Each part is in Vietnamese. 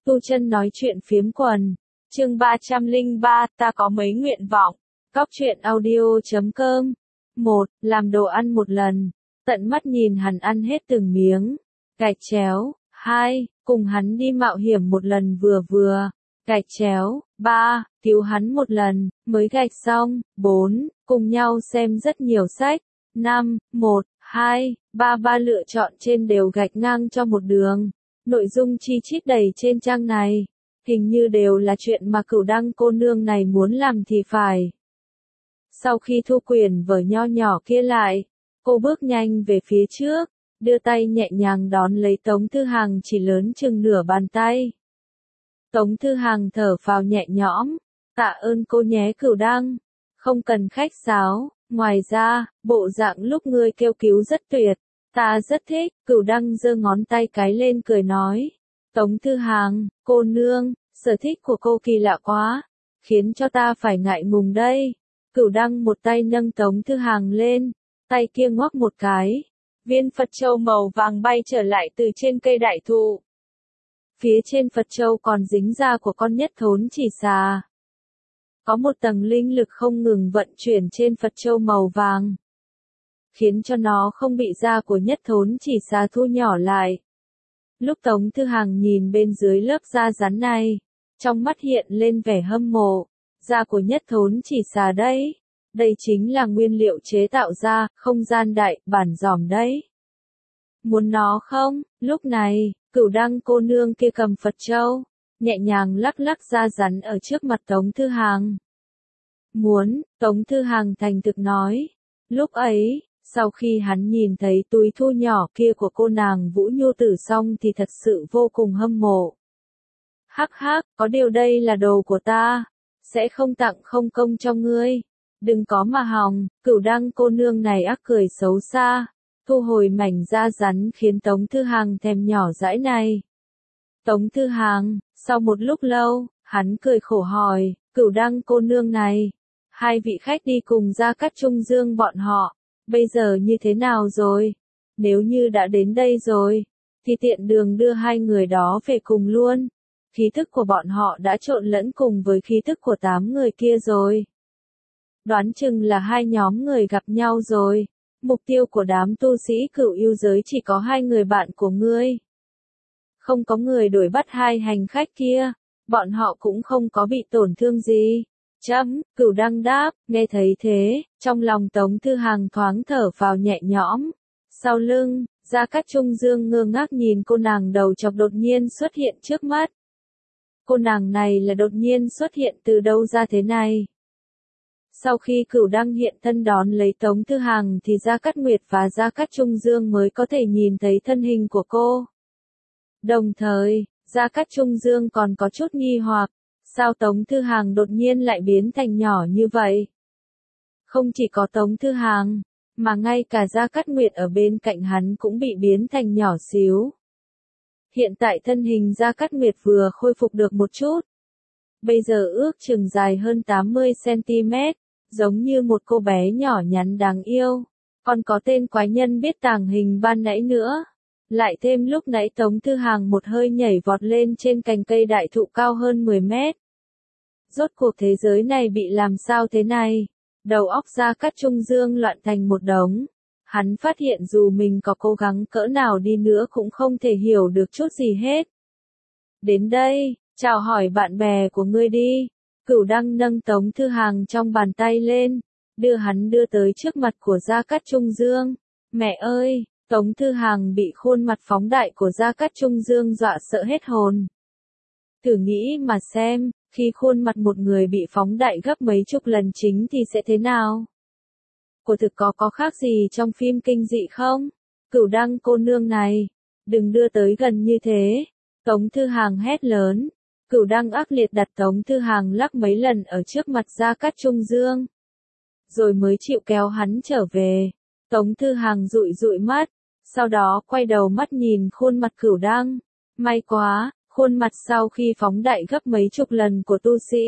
Tu Chân nói chuyện phiếm quần. Chương 303, ta có mấy nguyện vọng. Cóc truyện audio.com. 1. Làm đồ ăn một lần. Tận mắt nhìn hắn ăn hết từng miếng. Gạch chéo. 2. Cùng hắn đi mạo hiểm một lần vừa vừa. Gạch chéo. 3. Cứu hắn một lần, mới gạch xong. 4. Cùng nhau xem rất nhiều sách. 5. 1, 2, 3 ba lựa chọn trên đều gạch ngang cho một đường. Nội dung chi chít đầy trên trang này. Hình như đều là chuyện mà Cửu Đăng cô nương này muốn làm thì phải. Sau khi thu quyển vở nho nhỏ kia lại, cô bước nhanh về phía trước, đưa tay nhẹ nhàng đón lấy Tống Thư Hàng chỉ lớn chừng nửa bàn tay. Tống Thư Hàng thở phào nhẹ nhõm, tạ ơn cô nhé Cửu Đăng, không cần khách sáo, ngoài ra, bộ dạng lúc ngươi kêu cứu rất tuyệt, ta rất thích. Cửu Đăng giơ ngón tay cái lên cười nói, Tống Thư Hàng, cô nương, sở thích của cô kỳ lạ quá, khiến cho ta phải ngại ngùng đây. Cửu Đăng một tay nâng Tống Thư Hàng lên, tay kia ngoắc một cái, viên Phật châu màu vàng bay trở lại từ trên cây đại thụ. Phía trên Phật châu còn dính da của con nhất thốn chỉ xà. Có một tầng linh lực không ngừng vận chuyển trên Phật châu màu vàng, khiến cho nó không bị da của nhất thốn chỉ xà thu nhỏ lại. Lúc Tống Thư Hàng nhìn bên dưới lớp da rắn này, trong mắt hiện lên vẻ hâm mộ. Da của nhất thốn chỉ xà đấy. Đây chính là nguyên liệu chế tạo ra, không gian đại, bản giòm đấy. Muốn nó không? Lúc này, Cửu Đăng cô nương kia cầm Phật châu, nhẹ nhàng lắc lắc da rắn ở trước mặt Tống Thư Hàng. Muốn, Tống Thư Hàng thành thực nói. Lúc ấy, sau khi hắn nhìn thấy túi thu nhỏ kia của cô nàng Vũ Nhu Tử xong thì thật sự vô cùng hâm mộ. Hắc hắc, có điều đây là đồ của ta, sẽ không tặng không công cho ngươi. Đừng có mà hòng. Cửu Đăng cô nương này ác cười xấu xa, thu hồi mảnh da rắn khiến Tống Thư Hàng thèm nhỏ dãi này. Tống Thư Hàng, sau một lúc lâu, hắn cười khổ hỏi, Cửu Đăng cô nương này, hai vị khách đi cùng Gia Cát Trung Dương bọn họ, bây giờ như thế nào rồi? Nếu như đã đến đây rồi, thì tiện đường đưa hai người đó về cùng luôn. Khí thức của bọn họ đã trộn lẫn cùng với khí thức của 8 người kia rồi. Đoán chừng là hai nhóm người gặp nhau rồi. Mục tiêu của đám tu sĩ Cửu yêu giới chỉ có hai người bạn của ngươi. Không có người đuổi bắt hai hành khách kia, bọn họ cũng không có bị tổn thương gì. Cửu Đăng đáp, nghe thấy thế, trong lòng Tống Thư Hàng thoáng thở phào nhẹ nhõm. Sau lưng, Gia Cát Trung Dương ngơ ngác nhìn cô nàng đầu chọc đột nhiên xuất hiện trước mắt. Cô nàng này là đột nhiên xuất hiện từ đâu ra thế này? Sau khi Cửu Đăng hiện thân đón lấy Tống Thư Hàng thì Gia Cát Nguyệt và Gia Cát Trung Dương mới có thể nhìn thấy thân hình của cô. Đồng thời, Gia Cát Trung Dương còn có chút nghi hoặc, sao Tống Thư Hàng đột nhiên lại biến thành nhỏ như vậy? Không chỉ có Tống Thư Hàng, mà ngay cả Gia Cát Nguyệt ở bên cạnh hắn cũng bị biến thành nhỏ xíu. Hiện tại thân hình Gia Cát Nguyệt vừa khôi phục được một chút. Bây giờ ước chừng dài hơn 80cm, giống như một cô bé nhỏ nhắn đáng yêu. Còn có tên quái nhân biết tàng hình ban nãy nữa. Lại thêm lúc nãy Tống Thư Hàng một hơi nhảy vọt lên trên cành cây đại thụ cao hơn 10 mét. Rốt cuộc thế giới này bị làm sao thế này? Đầu óc Gia Cát Trung Dương loạn thành một đống. Hắn phát hiện dù mình có cố gắng cỡ nào đi nữa cũng không thể hiểu được chút gì hết. Đến đây, chào hỏi bạn bè của ngươi đi. Cửu Đăng nâng Tống Thư Hàng trong bàn tay lên, hắn đưa tới trước mặt của Gia Cát Trung Dương. Mẹ ơi, Tống Thư Hàng bị khuôn mặt phóng đại của Gia Cát Trung Dương dọa sợ hết hồn. Thử nghĩ mà xem, khi khuôn mặt một người bị phóng đại gấp mấy chục lần chính thì sẽ thế nào? Của thực có khác gì trong phim kinh dị không? Cửu Đăng cô nương này, đừng đưa tới gần như thế. Tống Thư Hàng hét lớn. Cửu Đăng ác liệt đặt Tống Thư Hàng lắc mấy lần ở trước mặt Gia Cát Trung Dương, rồi mới chịu kéo hắn trở về. Tống Thư Hàng dụi dụi mắt, sau đó quay đầu mắt nhìn khuôn mặt Cửu Đăng. May quá, khuôn mặt sau khi phóng đại gấp mấy chục lần của tu sĩ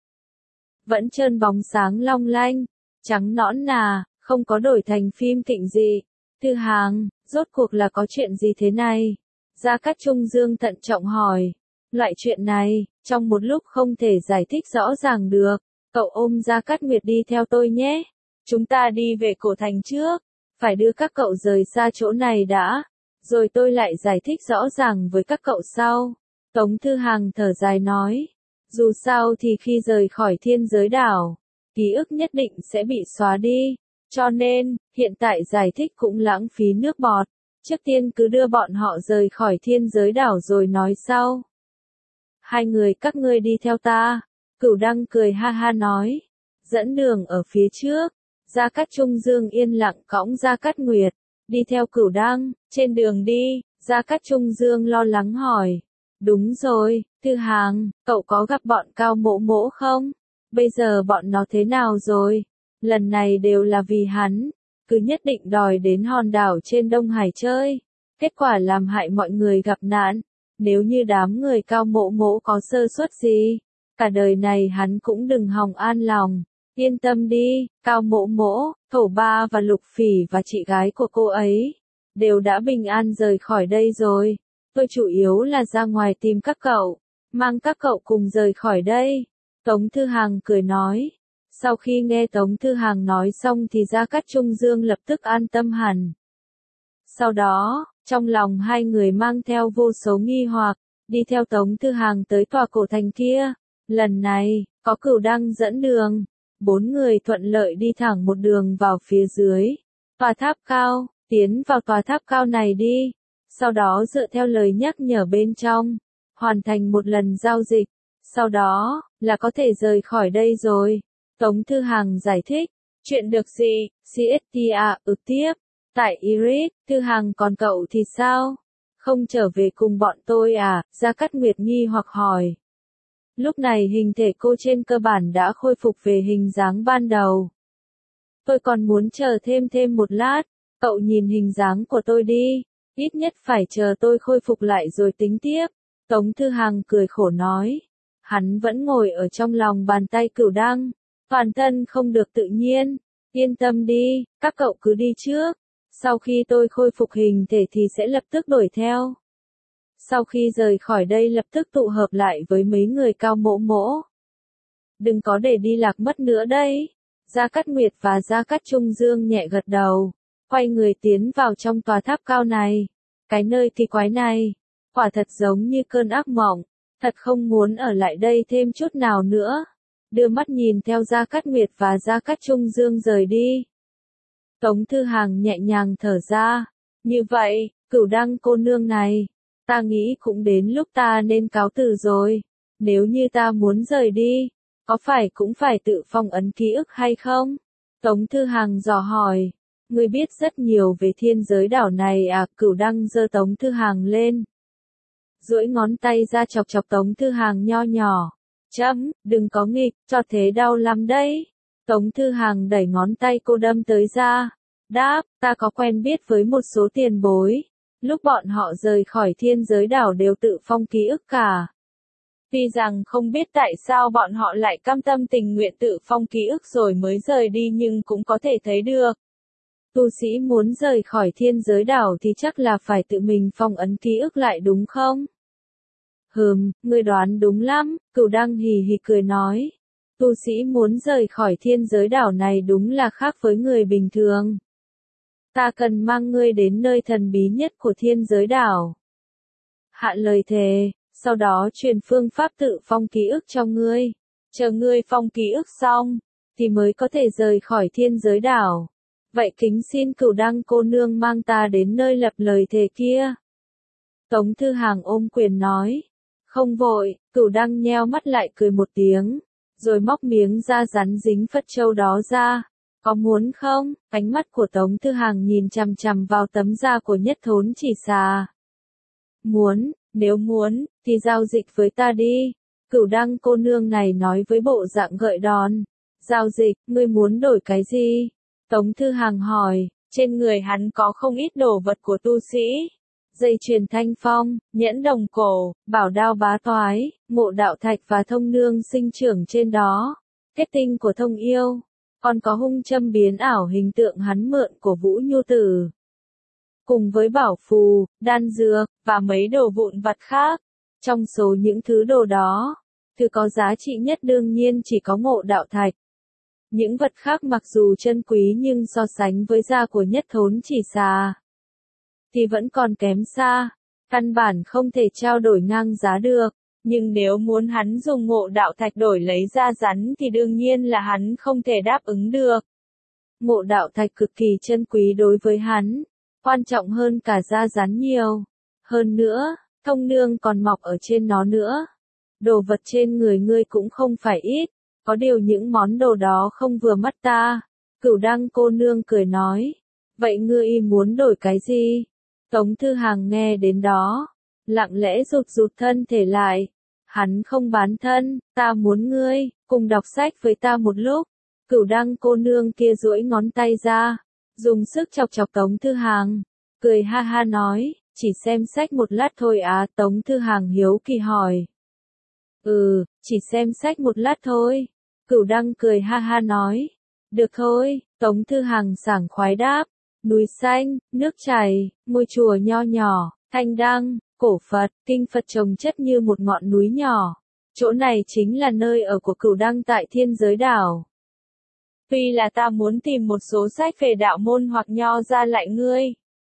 vẫn trơn bóng sáng long lanh, trắng nõn nà, không có đổi thành phim kinh dị. Thư Hàng, rốt cuộc là có chuyện gì thế này? Gia Cát Trung Dương thận trọng hỏi. Loại chuyện này, trong một lúc không thể giải thích rõ ràng được. Cậu ôm Gia Cát Nguyệt đi theo tôi nhé. Chúng ta đi về cổ thành trước. Phải đưa các cậu rời xa chỗ này đã. Rồi tôi lại giải thích rõ ràng với các cậu sau. Tống Thư Hằng thở dài nói. Dù sao thì khi rời khỏi thiên giới đảo, ký ức nhất định sẽ bị xóa đi. Cho nên, hiện tại giải thích cũng lãng phí nước bọt. Trước tiên cứ đưa bọn họ rời khỏi thiên giới đảo rồi nói sau. Hai người các ngươi đi theo ta. Cửu Đăng cười ha ha nói. Dẫn đường ở phía trước. Gia Cát Trung Dương yên lặng cõng Gia Cát Nguyệt. Đi theo Cửu Đăng. Trên đường đi, Gia Cát Trung Dương lo lắng hỏi. Đúng rồi, Thư Hằng, cậu có gặp bọn Cao Mỗ Mỗ không? Bây giờ bọn nó thế nào rồi? Lần này đều là vì hắn. Cứ nhất định đòi đến hòn đảo trên Đông Hải chơi. Kết quả làm hại mọi người gặp nạn. Nếu như đám người Cao Mỗ Mỗ có sơ suất gì, cả đời này hắn cũng đừng hòng an lòng. Yên tâm đi, Cao Mỗ Mỗ, Thổ Ba và Lục Phỉ và chị gái của cô ấy đều đã bình an rời khỏi đây rồi. Tôi chủ yếu là ra ngoài tìm các cậu, mang các cậu cùng rời khỏi đây. Tống Thư Hằng cười nói. Sau khi nghe Tống Thư Hằng nói xong thì Gia Cát Trung Dương lập tức an tâm hẳn. Sau đó, trong lòng hai người mang theo vô số nghi hoặc, đi theo Tống Thư Hằng tới tòa cổ thành kia. Lần này, có Cửu Đăng dẫn đường. 4 người thuận lợi đi thẳng một đường vào phía dưới. Tòa tháp cao, tiến vào tòa tháp cao này đi. Sau đó dựa theo lời nhắc nhở bên trong, hoàn thành một lần giao dịch. Sau đó, là có thể rời khỏi đây rồi. Tống Thư Hằng giải thích. Chuyện được gì? CSTA tiếp. Tại Iris, Thư Hằng còn cậu thì sao? Không trở về cùng bọn tôi à? Gia Cát Nguyệt nghi hoặc hỏi. Lúc này hình thể cô trên cơ bản đã khôi phục về hình dáng ban đầu. Tôi còn muốn chờ thêm một lát. Cậu nhìn hình dáng của tôi đi. Ít nhất phải chờ tôi khôi phục lại rồi tính tiếp. Tống Thư Hằng cười khổ nói. Hắn vẫn ngồi ở trong lòng bàn tay Cửu Đăng. Toàn thân không được tự nhiên. Yên tâm đi, các cậu cứ đi trước. Sau khi tôi khôi phục hình thể thì sẽ lập tức đuổi theo. Sau khi rời khỏi đây lập tức tụ hợp lại với mấy người Cao Mỗ Mỗ. Đừng có để đi lạc mất nữa đây. Gia Cát Nguyệt và Gia Cát Trung Dương nhẹ gật đầu. Quay người tiến vào trong tòa tháp cao này. Cái nơi kỳ quái này, quả thật giống như cơn ác mộng. Thật không muốn ở lại đây thêm chút nào nữa. Đưa mắt nhìn theo Gia Cát Nguyệt và Gia Cát Trung Dương rời đi. Tống Thư Hằng nhẹ nhàng thở ra. Như vậy, Cửu Đăng cô nương này, ta nghĩ cũng đến lúc ta nên cáo từ rồi. Nếu như ta muốn rời đi, có phải cũng phải tự phong ấn ký ức hay không? Tống Thư Hằng dò hỏi. Ngươi biết rất nhiều về thiên giới đảo này à? Cửu Đăng giơ Tống Thư Hằng lên. Duỗi ngón tay ra chọc chọc Tống Thư Hằng nho nhỏ. Chấm, đừng có nghịch, cho thế đau lắm đấy. Tống Thư Hằng đẩy ngón tay cô đâm tới ra. Đáp, ta có quen biết với một số tiền bối. Lúc bọn họ rời khỏi thiên giới đảo đều tự phong ký ức cả. Tuy rằng không biết tại sao bọn họ lại cam tâm tình nguyện tự phong ký ức rồi mới rời đi nhưng cũng có thể thấy được. Tu sĩ muốn rời khỏi thiên giới đảo thì chắc là phải tự mình phong ấn ký ức lại đúng không? Ngươi đoán đúng lắm, Cửu Đăng hì hì cười nói. Tu sĩ muốn rời khỏi thiên giới đảo này đúng là khác với người bình thường. Ta cần mang ngươi đến nơi thần bí nhất của thiên giới đảo. Hạ lời thề, sau đó truyền phương pháp tự phong ký ức cho ngươi. Chờ ngươi phong ký ức xong, thì mới có thể rời khỏi thiên giới đảo. Vậy kính xin Cửu Đăng cô nương mang ta đến nơi lập lời thề kia. Tống Thư Hằng ôm quyền nói. Không vội, Cửu Đăng nheo mắt lại cười một tiếng, rồi móc miếng da rắn dính phất châu đó ra. Có muốn không? Ánh mắt của Tống Thư Hằng nhìn chằm chằm vào tấm da của Nhất Thốn Chỉ Xà. Muốn, nếu muốn, thì giao dịch với ta đi. Cửu Đăng cô nương này nói với bộ dạng gợi đòn. Giao dịch, ngươi muốn đổi cái gì? Tống Thư Hằng hỏi, trên người hắn có không ít đồ vật của tu sĩ. Dây chuyền thanh phong, nhẫn đồng cổ, bảo đao bá toái, mộ đạo thạch và thông nương sinh trưởng trên đó. Kết tinh của thông yêu. Còn có hung châm biến ảo hình tượng hắn mượn của Vũ Nhu Tử. Cùng với bảo phù, đan dược, và mấy đồ vụn vặt khác. Trong số những thứ đồ đó, thứ có giá trị nhất đương nhiên chỉ có ngộ đạo thạch. Những vật khác mặc dù chân quý nhưng so sánh với da của Nhất Thốn Chỉ Xà thì vẫn còn kém xa, căn bản không thể trao đổi ngang giá được. Nhưng nếu muốn hắn dùng ngộ đạo thạch đổi lấy da rắn thì đương nhiên là hắn không thể đáp ứng được. Ngộ đạo thạch cực kỳ chân quý đối với hắn, quan trọng hơn cả da rắn nhiều. Hơn nữa, thông nương còn mọc ở trên nó nữa. Đồ vật trên người ngươi cũng không phải ít, có điều những món đồ đó không vừa mắt ta. Cửu Đăng cô nương cười nói, vậy ngươi muốn đổi cái gì? Tống Thư Hàng nghe đến đó, lặng lẽ rụt thân thể lại. Hắn không bán thân, ta muốn ngươi, cùng đọc sách với ta một lúc. Cửu Đăng cô nương kia duỗi ngón tay ra, dùng sức chọc chọc Tống Thư Hàng, cười ha ha nói, chỉ xem sách một lát thôi á. Tống Thư Hàng hiếu kỳ hỏi. Chỉ xem sách một lát thôi. Cửu Đăng cười ha ha nói. Được thôi, Tống Thư Hàng sảng khoái đáp. Núi xanh, nước chảy, ngôi chùa nho nhỏ, thanh đăng, cổ Phật, kinh Phật chồng chất như một ngọn núi nhỏ. Chỗ này chính là nơi ở của Cửu Đăng tại Thiên Giới Đảo. Tuy là ta muốn tìm một số sách về đạo môn hoặc nho ra lại ngươi,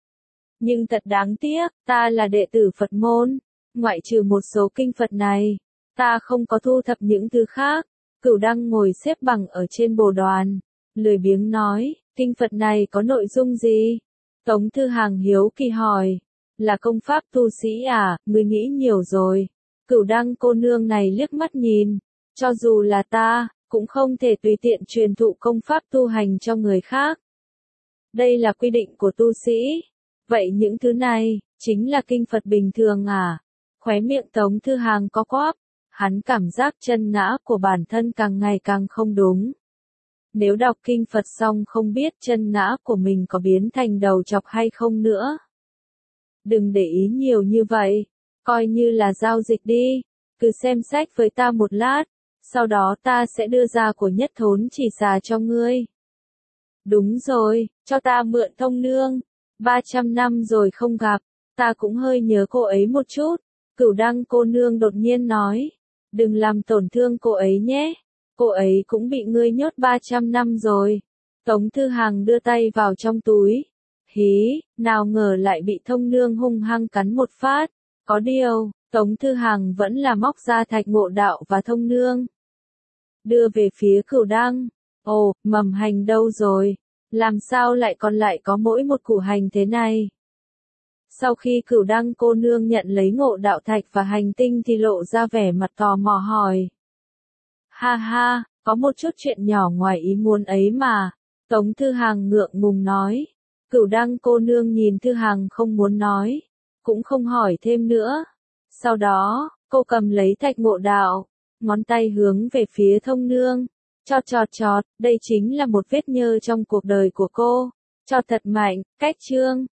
nhưng thật đáng tiếc, ta là đệ tử Phật môn, ngoại trừ một số kinh Phật này, ta không có thu thập những thứ khác. Cửu Đăng ngồi xếp bằng ở trên bồ đoàn, lười biếng nói, kinh Phật này có nội dung gì? Tống Thư Hàng hiếu kỳ hỏi, là công pháp tu sĩ à, ngươi nghĩ nhiều rồi. Cửu Đăng cô nương này liếc mắt nhìn, cho dù là ta, cũng không thể tùy tiện truyền thụ công pháp tu hành cho người khác. Đây là quy định của tu sĩ. Vậy những thứ này, chính là kinh Phật bình thường à? Khóe miệng Tống Thư Hàng có quắp, hắn cảm giác chân ngã của bản thân càng ngày càng không đúng. Nếu đọc kinh Phật xong không biết chân ngã của mình có biến thành đầu chọc hay không nữa. Đừng để ý nhiều như vậy, coi như là giao dịch đi, cứ xem sách với ta một lát, sau đó ta sẽ đưa ra của Nhất Thốn Chỉ Xà cho ngươi. Đúng rồi, cho ta mượn thông nương, 300 năm rồi không gặp, ta cũng hơi nhớ cô ấy một chút. Cửu Đăng cô nương đột nhiên nói, đừng làm tổn thương cô ấy nhé, cô ấy cũng bị ngươi nhốt 300 năm rồi. Tống Thư Hàng đưa tay vào trong túi, hí, nào ngờ lại bị thông nương hung hăng cắn một phát. Có điều, Tống Thư Hàng vẫn là móc ra thạch ngộ đạo và thông nương, đưa về phía Cửu Đăng. Ồ, mầm hành đâu rồi? Làm sao lại còn lại có mỗi một củ hành thế này? Sau khi Cửu Đăng cô nương nhận lấy ngộ đạo thạch và hành tinh thì lộ ra vẻ mặt tò mò hỏi. Ha ha, có một chút chuyện nhỏ ngoài ý muốn ấy mà. Tống Thư Hàng ngượng ngùng nói. Cửu Đăng cô nương nhìn Thư Hàng không muốn nói, cũng không hỏi thêm nữa. Sau đó, cô cầm lấy thạch ngộ đạo, ngón tay hướng về phía thông nương. Chọt chọt chọt, đây chính là một vết nhơ trong cuộc đời của cô. Chọt thật mạnh, cách chương.